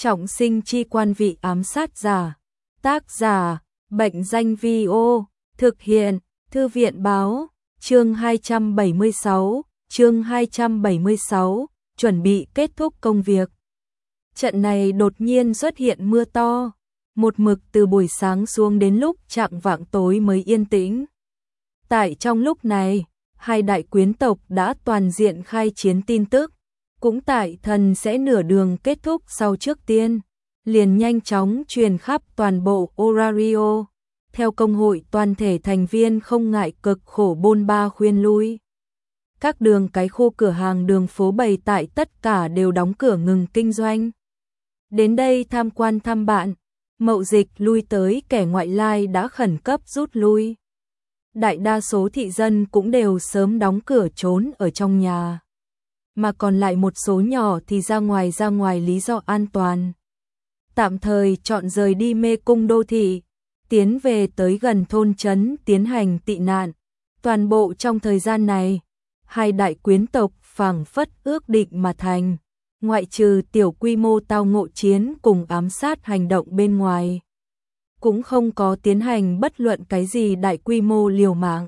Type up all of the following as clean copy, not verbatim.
Trọng sinh chi quan vị ám sát giả. Tác giả, Bệnh danh Vi-ô, thực hiện, Thư viện báo, chương 276, chuẩn bị kết thúc công việc. Trận này đột nhiên xuất hiện mưa to, một mực từ buổi sáng xuống đến lúc chạng vạng tối mới yên tĩnh. Tại trong lúc này, hai đại quyến tộc đã toàn diện khai chiến tin tức, cũng tại thần sẽ nửa đường kết thúc sau trước tiên, liền nhanh chóng truyền khắp toàn bộ Orario. Theo công hội toàn thể thành viên không ngại cực khổ bôn ba khuyên lui. Các đường cái khu cửa hàng đường phố bày tại tất cả đều đóng cửa ngừng kinh doanh. Đến đây tham quan thăm bạn, mậu dịch lui tới kẻ ngoại lai đã khẩn cấp rút lui. Đại đa số thị dân cũng đều sớm đóng cửa trốn ở trong nhà. Mà còn lại một số nhỏ thì ra ngoài lý do an toàn. Tạm thời chọn rời đi mê cung đô thị, tiến về tới gần thôn trấn tiến hành tị nạn. Toàn bộ trong thời gian này, hai đại quyến tộc phảng phất ước định mà thành, ngoại trừ tiểu quy mô tao ngộ chiến cùng ám sát hành động bên ngoài, cũng không có tiến hành bất luận cái gì đại quy mô liều mạng.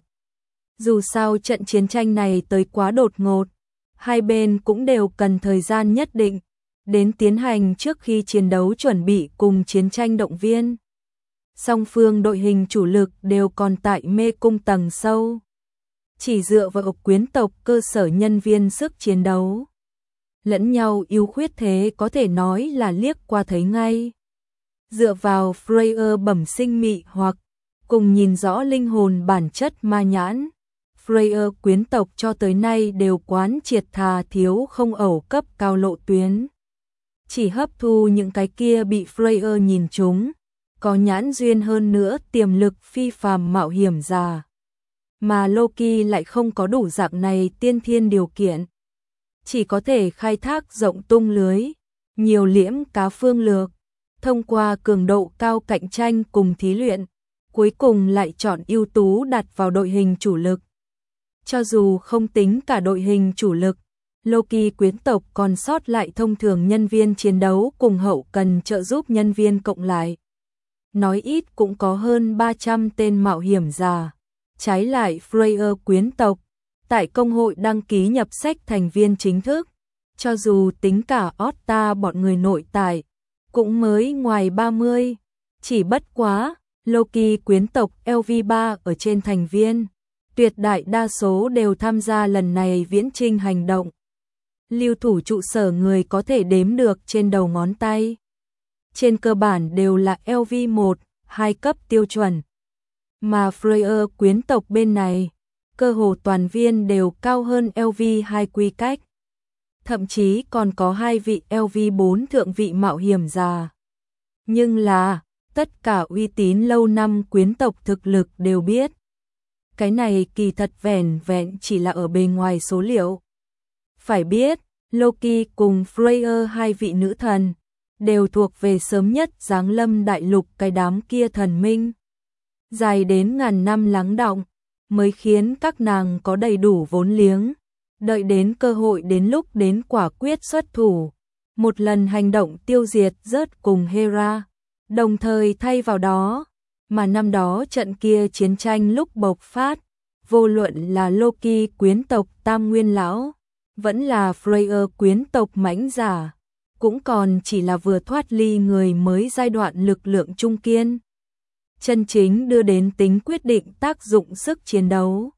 Dù sao trận chiến tranh này tới quá đột ngột, hai bên cũng đều cần thời gian nhất định đến tiến hành trước khi chiến đấu chuẩn bị cùng chiến tranh động viên. Song phương đội hình chủ lực đều còn tại mê cung tầng sâu, chỉ dựa vào quyến tộc cơ sở nhân viên sức chiến đấu lẫn nhau ưu khuyết thế có thể nói là liếc qua thấy ngay. Dựa vào Freya bẩm sinh mị hoặc cùng nhìn rõ linh hồn bản chất ma nhãn, Freya quyến tộc cho tới nay đều quán triệt thà thiếu không ẩu cấp cao lộ tuyến, chỉ hấp thu những cái kia bị Freya nhìn trúng, có nhãn duyên hơn nữa tiềm lực phi phàm mạo hiểm giả. Mà Loki lại không có đủ dạng này tiên thiên điều kiện, chỉ có thể khai thác rộng tung lưới, nhiều liễm cá phương lược, thông qua cường độ cao cạnh tranh cùng thí luyện, cuối cùng lại chọn ưu tú đặt vào đội hình chủ lực. Cho dù không tính cả đội hình chủ lực, Loki quyến tộc còn sót lại thông thường nhân viên chiến đấu cùng hậu cần trợ giúp nhân viên cộng lại. Nói ít cũng có hơn 300 tên mạo hiểm giả. Trái lại Freya quyến tộc, tại công hội đăng ký nhập sách thành viên chính thức, cho dù tính cả Otta bọn người nội tại, cũng mới ngoài 30, chỉ bất quá, Loki quyến tộc LV3 ở trên thành viên, tuyệt đại đa số đều tham gia lần này viễn chinh hành động. Lưu thủ trụ sở người có thể đếm được trên đầu ngón tay. Trên cơ bản đều là LV1, 2 cấp tiêu chuẩn. Mà Freya quyến tộc bên này, cơ hồ toàn viên đều cao hơn LV2 quy cách. Thậm chí còn có 2 vị LV4 thượng vị mạo hiểm giả. Nhưng là, tất cả uy tín lâu năm quyến tộc thực lực đều biết. Cái này kỳ thật vẻn vẹn chỉ là ở bề ngoài số liệu. Phải biết, Loki cùng Freya hai vị nữ thần, đều thuộc về sớm nhất giáng lâm đại lục cái đám kia thần minh. Dài đến ngàn năm lắng đọng, mới khiến các nàng có đầy đủ vốn liếng, đợi đến cơ hội đến lúc đến quả quyết xuất thủ, một lần hành động tiêu diệt rớt cùng Hera, đồng thời thay vào đó, mà năm đó trận kia chiến tranh lúc bộc phát, vô luận là Loki quyến tộc Tam Nguyên Lão, vẫn là Freya quyến tộc mãnh giả, cũng còn chỉ là vừa thoát ly người mới giai đoạn lực lượng trung kiên. Chân chính đưa đến tính quyết định tác dụng sức chiến đấu.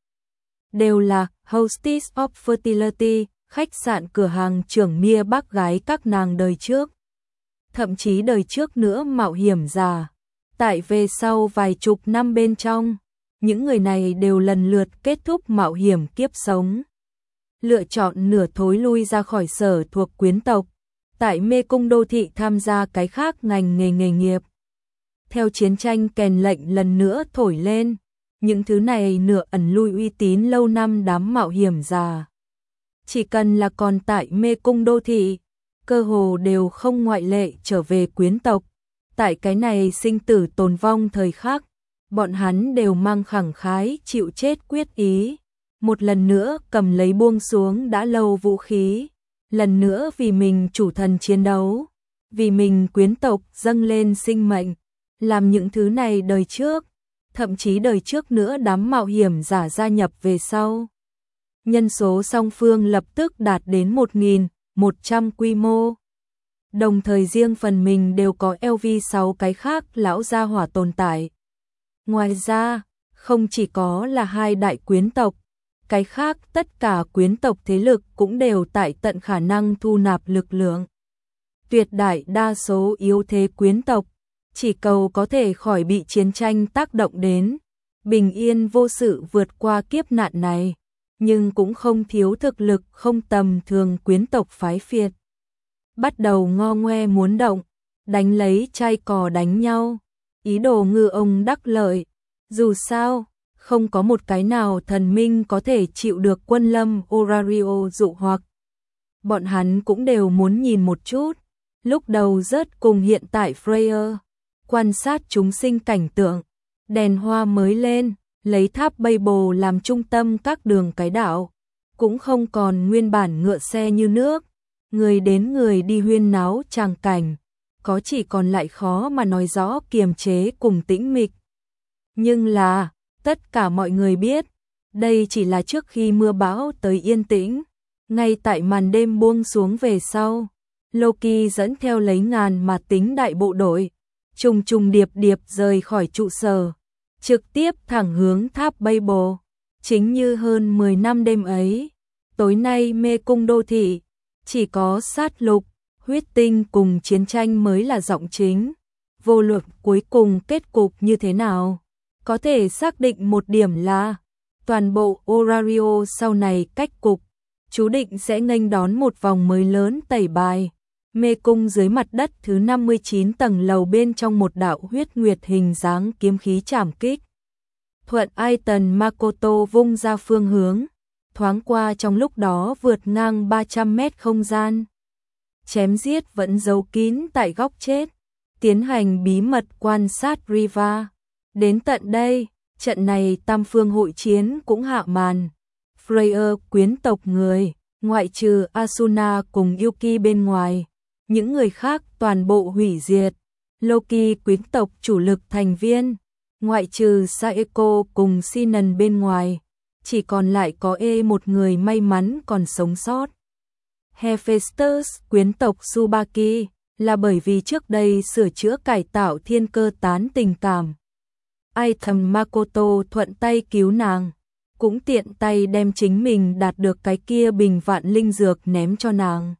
Đều là Hostess of Fertility, khách sạn cửa hàng trưởng Mia bác gái các nàng đời trước. Thậm chí đời trước nữa mạo hiểm giả. Tại về sau vài chục năm bên trong, những người này đều lần lượt kết thúc mạo hiểm kiếp sống. Lựa chọn nửa thối lui ra khỏi sở thuộc quyến tộc. Tại mê cung đô thị tham gia cái khác ngành nghề nghiệp. Theo chiến tranh kèn lệnh lần nữa thổi lên, những thứ này nửa ẩn lui uy tín lâu năm đám mạo hiểm già. Chỉ cần là còn tại mê cung đô thị, cơ hồ đều không ngoại lệ trở về quyến tộc. Tại cái này sinh tử tồn vong thời khắc, bọn hắn đều mang khẳng khái chịu chết quyết ý. Một lần nữa cầm lấy buông xuống đã lâu vũ khí, lần nữa vì mình chủ thần chiến đấu. vì mình quyến tộc dâng lên sinh mệnh, làm những thứ này đời trước, thậm chí đời trước nữa đám mạo hiểm giả gia nhập về sau. Nhân số song phương lập tức đạt đến 1.100 quy mô. Đồng thời riêng phần mình đều có LV6 cái khác lão gia hỏa tồn tại. Ngoài ra, không chỉ có là hai đại quyến tộc, cái khác tất cả quyến tộc thế lực cũng đều tại tận khả năng thu nạp lực lượng. Tuyệt đại đa số yếu thế quyến tộc, chỉ cầu có thể khỏi bị chiến tranh tác động đến, bình yên vô sự vượt qua kiếp nạn này, nhưng cũng không thiếu thực lực không tầm thường quyến tộc phái phiệt. Bắt đầu ngo ngoe muốn động, đánh lấy chai cò đánh nhau, ý đồ ngư ông đắc lợi. Dù sao, không có một cái nào thần minh có thể chịu được quân lâm Orario dụ hoặc. Bọn hắn cũng đều muốn nhìn một chút, lúc đầu rớt cùng hiện tại Freya, quan sát chúng sinh cảnh tượng, đèn hoa mới lên, lấy tháp Babel làm trung tâm các đường cái đảo, cũng không còn nguyên bản ngựa xe như nước, người đến người đi huyên náo tràng cảnh, có chỉ còn lại khó mà nói rõ kiềm chế cùng tĩnh mịch. Nhưng là, tất cả mọi người biết, đây chỉ là trước khi mưa bão tới yên tĩnh, ngay tại màn đêm buông xuống về sau, Loki dẫn theo lấy ngàn mà tính đại bộ đội, trùng trùng điệp điệp rời khỏi trụ sở, trực tiếp thẳng hướng tháp Babel. Chính như hơn 10 năm đêm ấy, tối nay mê cung đô thị, chỉ có sát lục, huyết tinh cùng chiến tranh mới là giọng chính. Vô luận cuối cùng kết cục như thế nào, có thể xác định một điểm là toàn bộ Orario sau này cách cục, chú định sẽ nghênh đón một vòng mới lớn tẩy bài. Mê cung dưới mặt đất thứ 59 tầng lầu bên trong một đạo huyết nguyệt hình dáng kiếm khí chảm kích. Thuận Aiton Makoto vung ra phương hướng, thoáng qua trong lúc đó vượt ngang 300 mét không gian. Chém giết vẫn giấu kín tại góc chết, tiến hành bí mật quan sát Riva. Đến tận đây, trận này tam phương hội chiến cũng hạ màn. Freya quyến tộc người, ngoại trừ Asuna cùng Yuki bên ngoài, những người khác toàn bộ hủy diệt. Loki quyến tộc chủ lực thành viên, ngoại trừ Saeko cùng Sinan bên ngoài, chỉ còn lại có một người may mắn còn sống sót. Hephaestus quyến tộc Tsubaki là bởi vì trước đây sửa chữa cải tạo thiên cơ tán tình cảm. Aiton Makoto thuận tay cứu nàng, cũng tiện tay đem chính mình đạt được cái kia bình vạn linh dược ném cho nàng.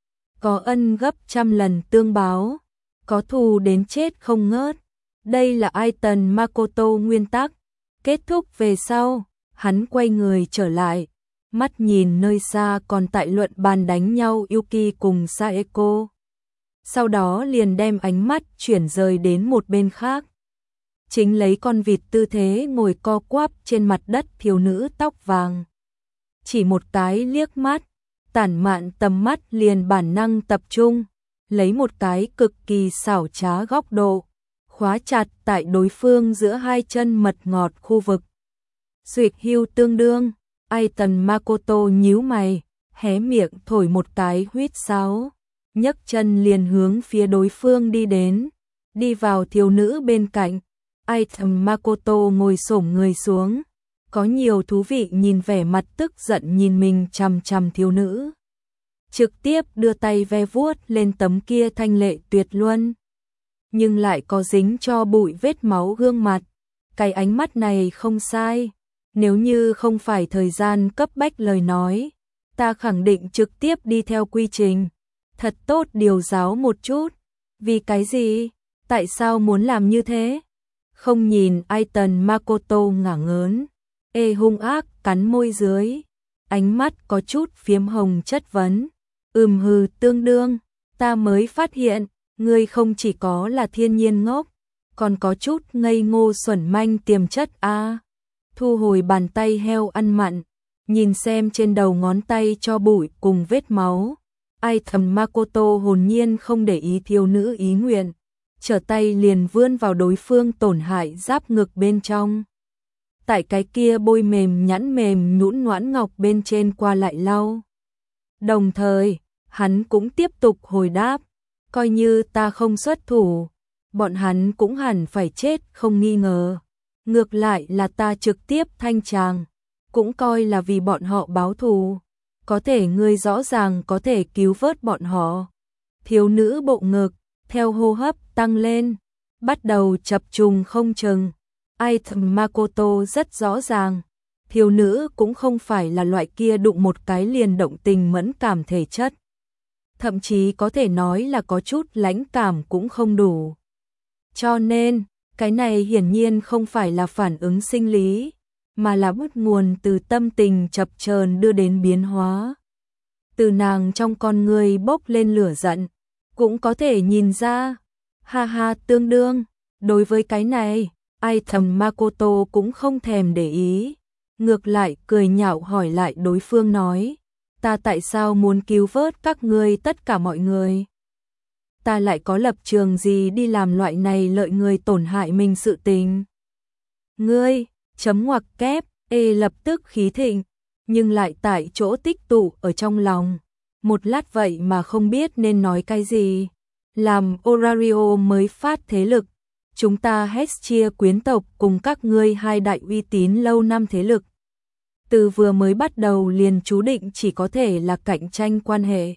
Có ân gấp trăm lần tương báo, có thù đến chết không ngớt. Đây là Aiton Makoto nguyên tắc. Kết thúc về sau, hắn quay người trở lại, mắt nhìn nơi xa còn tại luận bàn đánh nhau Yuki cùng Saeko. Sau đó liền đem ánh mắt chuyển rời đến một bên khác. Chính lấy con vịt tư thế ngồi co quắp trên mặt đất thiếu nữ tóc vàng. Chỉ một cái liếc mắt, tản mạn tầm mắt liền bản năng tập trung, lấy một cái cực kỳ xảo trá góc độ, khóa chặt tại đối phương giữa hai chân mật ngọt khu vực. Duyệt hưu tương đương, Aiton Makoto nhíu mày, hé miệng thổi một cái huýt sáo, nhấc chân liền hướng phía đối phương đi đến, đi vào thiếu nữ bên cạnh. Aiton Makoto ngồi xổm người xuống, có nhiều thú vị nhìn vẻ mặt tức giận nhìn mình chằm chằm thiếu nữ. Trực tiếp đưa tay ve vuốt lên tấm kia thanh lệ tuyệt luân, nhưng lại có dính cho bụi vết máu gương mặt. Cái ánh mắt này không sai, nếu như không phải thời gian cấp bách lời nói, ta khẳng định trực tiếp đi theo quy trình, thật tốt điều giáo một chút. Vì cái gì? Tại sao muốn làm như thế? Không nhìn Aiton Makoto ngả ngớn, hung ác cắn môi dưới, ánh mắt có chút phiếm hồng chất vấn. Hừ tương đương, ta mới phát hiện, ngươi không chỉ có là thiên nhiên ngốc, còn có chút ngây ngô xuẩn manh tiềm chất a. Thu hồi bàn tay heo ăn mặn, nhìn xem trên đầu ngón tay cho bụi cùng vết máu. Aiton Makoto hồn nhiên không để ý thiếu nữ ý nguyện, trở tay liền vươn vào đối phương tổn hại giáp ngực bên trong. Tại cái kia bôi mềm nhẵn mềm nhũn ngoãn ngọc bên trên qua lại lau. Đồng thời, hắn cũng tiếp tục hồi đáp, coi như ta không xuất thủ, bọn hắn cũng hẳn phải chết không nghi ngờ. Ngược lại là ta trực tiếp thanh tràng, cũng coi là vì bọn họ báo thù. Có thể ngươi rõ ràng có thể cứu vớt bọn họ. Thiếu nữ bộ ngực, theo hô hấp tăng lên, bắt đầu chập trùng không chừng. Item Makoto rất rõ ràng, thiếu nữ cũng không phải là loại kia đụng một cái liền động tình mẫn cảm thể chất. Thậm chí có thể nói là có chút lãnh cảm cũng không đủ. Cho nên, cái này hiển nhiên không phải là phản ứng sinh lý, mà là bắt nguồn từ tâm tình chập chờn đưa đến biến hóa. Từ nàng trong con người bốc lên lửa giận, cũng có thể nhìn ra, ha ha tương đương, đối với cái này, Item Makoto cũng không thèm để ý, ngược lại cười nhạo hỏi lại đối phương nói, ta tại sao muốn cứu vớt các ngươi tất cả mọi người? Ta lại có lập trường gì đi làm loại này lợi người tổn hại mình sự tình? Ngươi, chấm ngoặc kép, lập tức khí thịnh, nhưng lại tại chỗ tích tụ ở trong lòng. Một lát vậy mà không biết nên nói cái gì. Làm Orario mới phát thế lực, chúng ta hết chia quyến tộc cùng các ngươi hai đại uy tín lâu năm thế lực. Từ vừa mới bắt đầu liền chú định chỉ có thể là cạnh tranh quan hệ.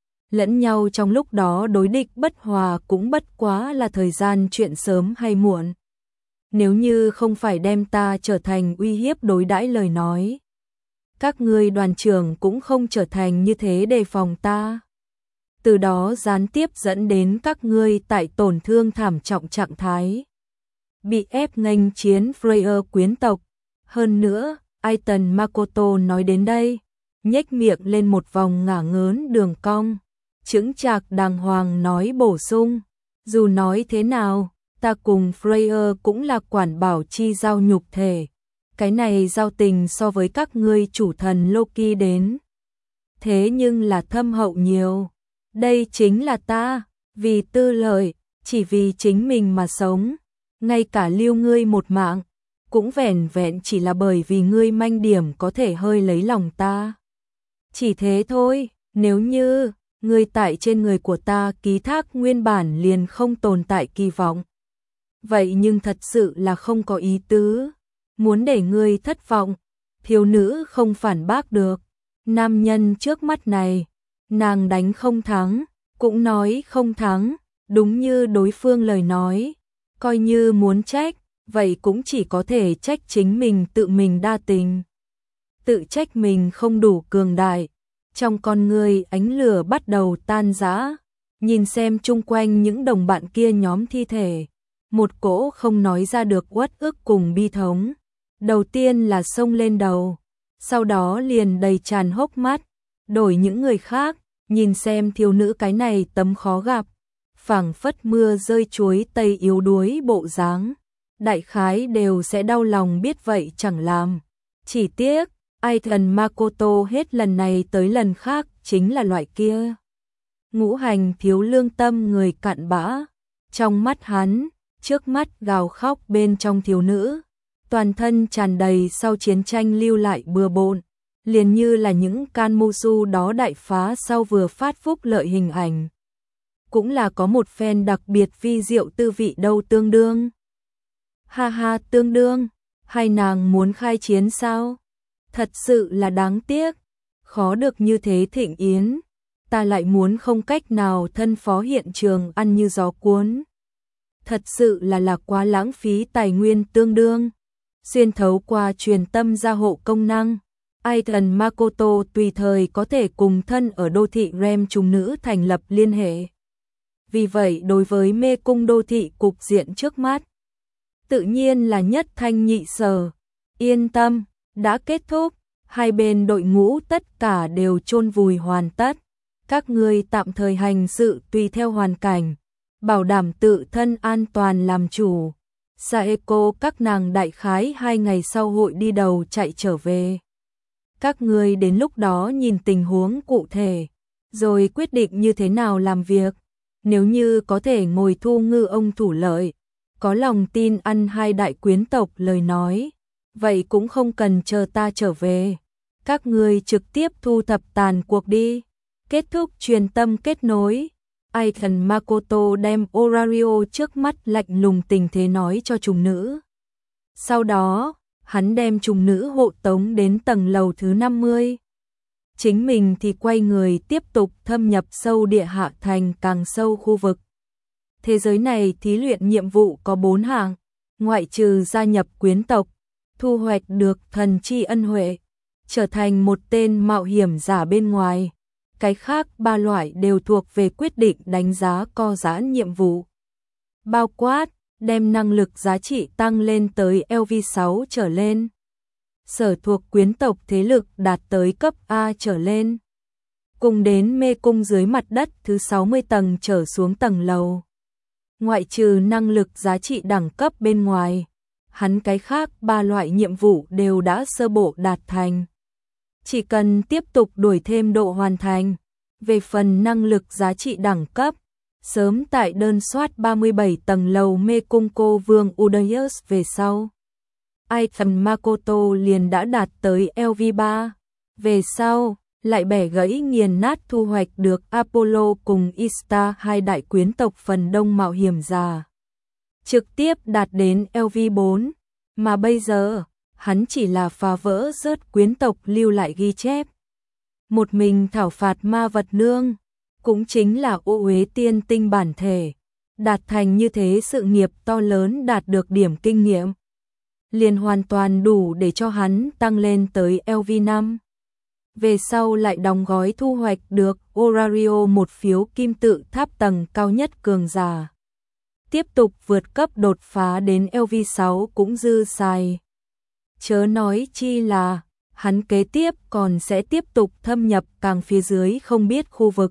Lẫn nhau trong lúc đó đối địch bất hòa cũng bất quá là thời gian chuyện sớm hay muộn. Nếu như không phải đem ta trở thành uy hiếp đối đãi lời nói, các ngươi đoàn trưởng cũng không trở thành như thế đề phòng ta. Từ đó gián tiếp dẫn đến các ngươi tại tổn thương thảm trọng trạng thái. Bị ép nghênh chiến Freya quyến tộc. Hơn nữa, Aiton Makoto nói đến đây, nhếch miệng lên một vòng ngả ngớn đường cong. Chững chạc đàng hoàng nói bổ sung, dù nói thế nào, ta cùng Freya cũng là quản bảo chi giao nhục thể. Cái này giao tình so với các ngươi chủ thần Loki đến. Thế nhưng là thâm hậu nhiều. Đây chính là ta, vì tư lợi, chỉ vì chính mình mà sống. Ngay cả lưu ngươi một mạng, cũng vẻn vẹn chỉ là bởi vì ngươi manh điểm có thể hơi lấy lòng ta. Chỉ thế thôi, nếu như ngươi tại trên người của ta ký thác nguyên bản liền không tồn tại kỳ vọng. Vậy nhưng thật sự là không có ý tứ. Muốn để ngươi thất vọng, thiếu nữ không phản bác được. Nam nhân trước mắt này, nàng đánh không thắng, cũng nói không thắng, đúng như đối phương lời nói. Coi như muốn trách, vậy cũng chỉ có thể trách chính mình tự mình đa tình. Tự trách mình không đủ cường đại. Trong con người ánh lửa bắt đầu tan rã, nhìn xem chung quanh những đồng bạn kia nhóm thi thể. Một cỗ không nói ra được uất ức cùng bi thống. Đầu tiên là xông lên đầu, sau đó liền đầy tràn hốc mắt, đổi những người khác, nhìn xem thiếu nữ cái này tấm khó gặp, phảng phất mưa rơi chuối tây yếu đuối bộ dáng, đại khái đều sẽ đau lòng biết vậy chẳng làm. Chỉ tiếc, Aiton Makoto hết lần này tới lần khác chính là loại kia. Ngũ hành thiếu lương tâm người cặn bã, trong mắt hắn, trước mắt gào khóc bên trong thiếu nữ. Toàn thân tràn đầy sau chiến tranh lưu lại bừa bộn, liền như là những can musu đó đại phá sau vừa phát phúc lợi hình ảnh. Cũng là có một phen đặc biệt vi diệu tư vị đâu tương đương. Ha ha tương đương, hai nàng muốn khai chiến sao? Thật sự là đáng tiếc, khó được như thế thịnh yến, ta lại muốn không cách nào thân phó hiện trường ăn như gió cuốn. Thật sự là quá lãng phí tài nguyên tương đương. Xuyên thấu qua truyền tâm gia hộ công năng, Aiton Makoto tùy thời có thể cùng thân ở đô thị Rem trùng nữ thành lập liên hệ. Vì vậy đối với mê cung đô thị cục diện trước mắt, tự nhiên là nhất thanh nhị sở. Yên tâm, đã kết thúc, hai bên đội ngũ tất cả đều chôn vùi hoàn tất. Các ngươi tạm thời hành sự tùy theo hoàn cảnh, bảo đảm tự thân an toàn làm chủ. Saeko các nàng đại khái 2 ngày sau hội đi đầu chạy trở về. Các ngươi đến lúc đó nhìn tình huống cụ thể, rồi quyết định như thế nào làm việc. Nếu như có thể ngồi thu ngư ông thủ lợi, có lòng tin ăn hai đại quyến tộc lời nói, vậy cũng không cần chờ ta trở về. Các ngươi trực tiếp thu thập tàn cuộc đi. Kết thúc truyền tâm kết nối. Aiken Makoto đem Orario trước mắt lạnh lùng tình thế nói cho trùng nữ. Sau đó, hắn đem trùng nữ hộ tống đến tầng lầu thứ 50. Chính mình thì quay người tiếp tục thâm nhập sâu địa hạ thành càng sâu khu vực. Thế giới này thí luyện nhiệm vụ có 4 hạng, ngoại trừ gia nhập quyến tộc, thu hoạch được thần chi ân huệ, trở thành một tên mạo hiểm giả bên ngoài. Cái khác 3 loại đều thuộc về quyết định đánh giá co giãn nhiệm vụ. Bao quát, đem năng lực giá trị tăng lên tới LV6 trở lên. Sở thuộc quyến tộc thế lực đạt tới cấp A trở lên. Cùng đến mê cung dưới mặt đất thứ 60 tầng trở xuống tầng lầu. Ngoại trừ năng lực giá trị đẳng cấp bên ngoài, hắn cái khác 3 loại nhiệm vụ đều đã sơ bộ đạt thành. Chỉ cần tiếp tục đuổi thêm độ hoàn thành. Về phần năng lực giá trị đẳng cấp, sớm tại đơn soát 37 tầng lầu mê cung cô vương Udayus về sau. Aiken Makoto liền đã đạt tới LV3. Về sau, lại bẻ gãy nghiền nát thu hoạch được Apollo cùng Ista, hai đại quyến tộc phần đông mạo hiểm giả. Trực tiếp đạt đến LV4, mà bây giờ, hắn chỉ là phá vỡ rớt quyến tộc lưu lại ghi chép. Một mình thảo phạt ma vật nương, cũng chính là Ô Uế tiên tinh bản thể, đạt thành như thế sự nghiệp to lớn đạt được điểm kinh nghiệm. Liền hoàn toàn đủ để cho hắn tăng lên tới LV5. Về sau lại đóng gói thu hoạch được Orario một phiếu kim tự tháp tầng cao nhất cường giả. Tiếp tục vượt cấp đột phá đến LV6 cũng dư xài. Chớ nói chi là, hắn kế tiếp còn sẽ tiếp tục thâm nhập càng phía dưới không biết khu vực.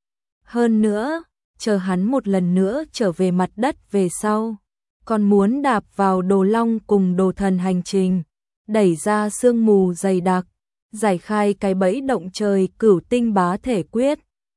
Hơn nữa, chờ hắn một lần nữa trở về mặt đất về sau, còn muốn đạp vào đồ long cùng đồ thần hành trình, đẩy ra sương mù dày đặc, giải khai cái bẫy động trời cửu tinh bá thể quyết.